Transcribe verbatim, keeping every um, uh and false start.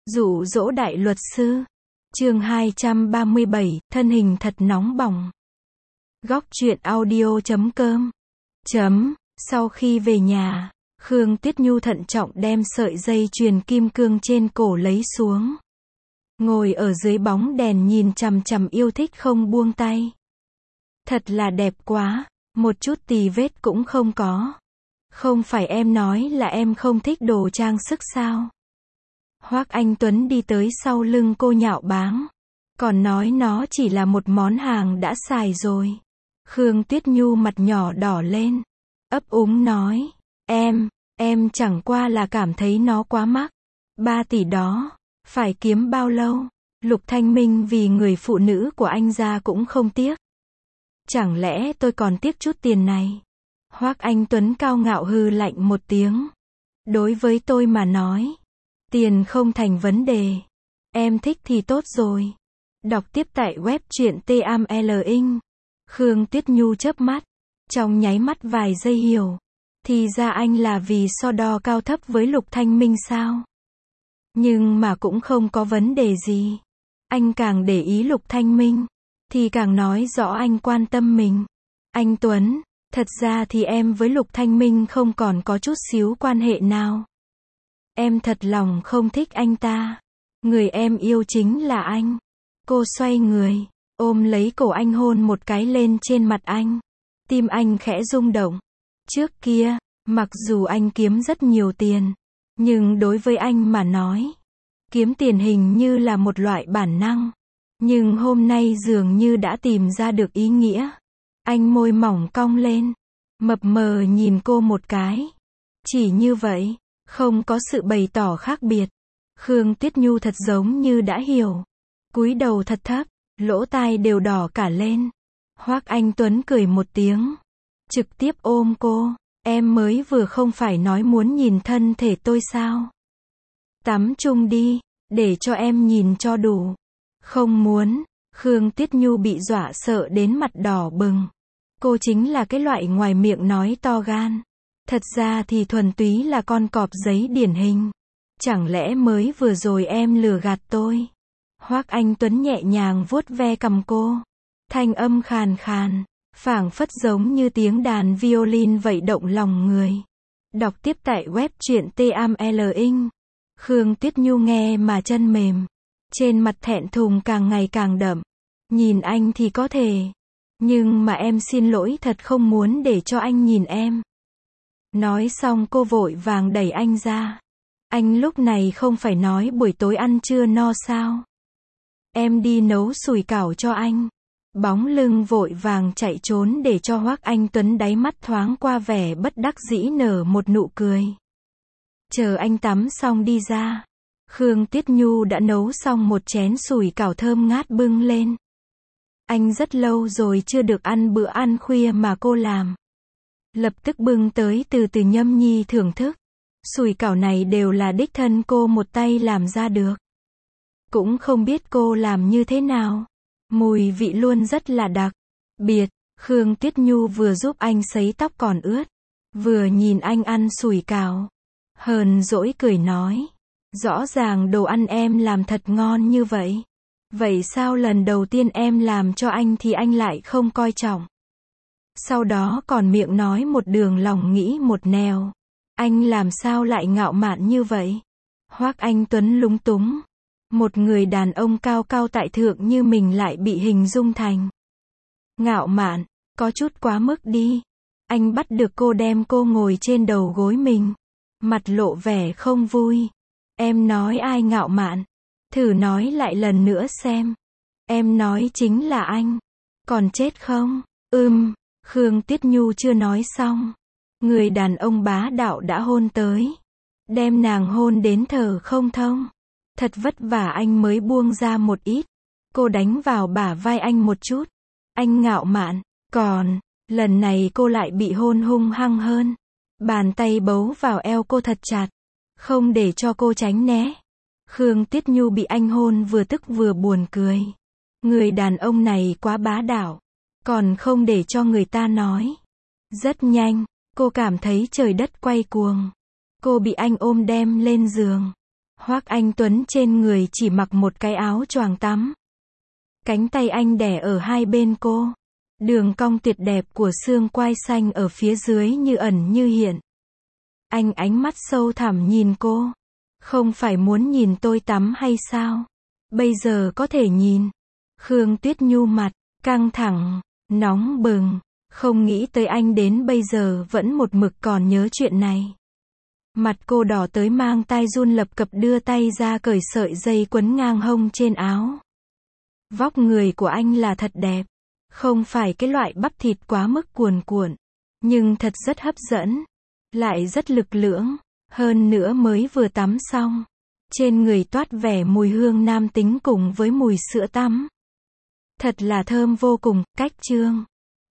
Dụ dỗ đại luật sư. Chương hai trăm ba mươi bảy, thân hình thật nóng bỏng. Góc truyện audio chấm com. Chấm. Sau khi về nhà, Khương Tuyết Nhu thận trọng đem sợi dây chuyền kim cương trên cổ lấy xuống. Ngồi ở dưới bóng đèn nhìn chằm chằm yêu thích không buông tay. Thật là đẹp quá, một chút tì vết cũng không có. Không phải em nói là em không thích đồ trang sức sao? Hoắc Anh Tuấn đi tới sau lưng cô nhạo báng. Còn nói nó chỉ là một món hàng đã xài rồi. Khương Tuyết Nhu mặt nhỏ đỏ lên. Ấp úng nói. Em, em chẳng qua là cảm thấy nó quá mắc. Ba tỷ đó. Phải kiếm bao lâu? Lục Thanh Minh vì người phụ nữ của anh ra cũng không tiếc. Chẳng lẽ tôi còn tiếc chút tiền này? Hoắc Anh Tuấn cao ngạo hừ lạnh một tiếng. Đối với tôi mà nói, tiền không thành vấn đề. Em thích thì tốt rồi. Đọc tiếp tại web truyện T A M L Inc. Khương Tuyết Nhu chớp mắt. Trong nháy mắt vài giây hiểu. Thì ra anh là vì so đo cao thấp với Lục Thanh Minh sao? Nhưng mà cũng không có vấn đề gì. Anh càng để ý Lục Thanh Minh, thì càng nói rõ anh quan tâm mình. Anh Tuấn, thật ra thì em với Lục Thanh Minh không còn có chút xíu quan hệ nào. Em thật lòng không thích anh ta. Người em yêu chính là anh. Cô xoay người, ôm lấy cổ anh hôn một cái lên trên mặt anh. Tim anh khẽ rung động. Trước kia, mặc dù anh kiếm rất nhiều tiền, nhưng đối với anh mà nói, kiếm tiền hình như là một loại bản năng. Nhưng hôm nay dường như đã tìm ra được ý nghĩa. Anh môi mỏng cong lên, mập mờ nhìn cô một cái. Chỉ như vậy, không có sự bày tỏ khác biệt. Khương Tuyết Nhu thật giống như đã hiểu. Cúi đầu thật thấp, lỗ tai đều đỏ cả lên. Hoắc Anh Tuấn cười một tiếng, trực tiếp ôm cô. Em mới vừa không phải nói muốn nhìn thân thể tôi sao? Tắm chung đi, để cho em nhìn cho đủ. Không muốn. Khương Tuyết Nhu bị dọa sợ đến mặt đỏ bừng. Cô chính là cái loại ngoài miệng nói to gan. Thật ra thì thuần túy là con cọp giấy điển hình. Chẳng lẽ mới vừa rồi em lừa gạt tôi? Hoắc Anh Tuấn nhẹ nhàng vuốt ve cằm cô. Thanh âm khàn khàn, phảng phất giống như tiếng đàn violin vậy động lòng người. Đọc tiếp tại web truyện T A M L Inc. Khương Tuyết Nhu nghe mà chân mềm. Trên mặt thẹn thùng càng ngày càng đậm. Nhìn anh thì có thể. Nhưng mà em xin lỗi thật không muốn để cho anh nhìn em. Nói xong cô vội vàng đẩy anh ra. Anh lúc này không phải nói buổi tối ăn trưa no sao? Em đi nấu sủi cảo cho anh. Bóng lưng vội vàng chạy trốn để cho Hoắc Anh Tuấn đáy mắt thoáng qua vẻ bất đắc dĩ nở một nụ cười. Chờ anh tắm xong đi ra, Khương Tuyết Nhu đã nấu xong một chén sủi cảo thơm ngát bưng lên. Anh rất lâu rồi chưa được ăn bữa ăn khuya mà cô làm. Lập tức bưng tới từ từ nhâm nhi thưởng thức. Sủi cảo này đều là đích thân cô một tay làm ra được. Cũng không biết cô làm như thế nào. Mùi vị luôn rất là đặc biệt. Khương Tuyết Nhu vừa giúp anh sấy tóc còn ướt, vừa nhìn anh ăn sủi cảo, hờn dỗi cười nói. Rõ ràng đồ ăn em làm thật ngon như vậy. Vậy sao lần đầu tiên em làm cho anh thì anh lại không coi trọng? Sau đó còn miệng nói một đường lòng nghĩ một nẻo. Anh làm sao lại ngạo mạn như vậy? Hoắc Anh Tuấn lúng túng. Một người đàn ông cao cao tại thượng như mình lại bị hình dung thành ngạo mạn, có chút quá mức đi. Anh bắt được cô đem cô ngồi trên đầu gối mình. Mặt lộ vẻ không vui. Em nói ai ngạo mạn? Thử nói lại lần nữa xem. Em nói chính là anh. Còn chết không? Ừm. Khương Tuyết Nhu chưa nói xong. Người đàn ông bá đạo đã hôn tới. Đem nàng hôn đến thở không thông. Thật vất vả anh mới buông ra một ít. Cô đánh vào bả vai anh một chút. Anh ngạo mạn. Còn, lần này cô lại bị hôn hung hăng hơn. Bàn tay bấu vào eo cô thật chặt. Không để cho cô tránh né. Khương Tuyết Nhu bị anh hôn vừa tức vừa buồn cười. Người đàn ông này quá bá đạo. Còn không để cho người ta nói. Rất nhanh, cô cảm thấy trời đất quay cuồng. Cô bị anh ôm đem lên giường. Hoắc Anh Tuấn trên người chỉ mặc một cái áo choàng tắm. Cánh tay anh đè ở hai bên cô. Đường cong tuyệt đẹp của xương quai xanh ở phía dưới như ẩn như hiện. Anh ánh mắt sâu thẳm nhìn cô. Không phải muốn nhìn tôi tắm hay sao? Bây giờ có thể nhìn. Khương Tuyết Nhu mặt, căng thẳng, nóng bừng. Không nghĩ tới anh đến bây giờ vẫn một mực còn nhớ chuyện này. Mặt cô đỏ tới mang tai run lập cập đưa tay ra cởi sợi dây quấn ngang hông trên áo. Vóc người của anh là thật đẹp. Không phải cái loại bắp thịt quá mức cuồn cuộn. Nhưng thật rất hấp dẫn. Lại rất lực lưỡng. Hơn nữa mới vừa tắm xong. Trên người toát vẻ mùi hương nam tính cùng với mùi sữa tắm. Thật là thơm vô cùng, cách chương.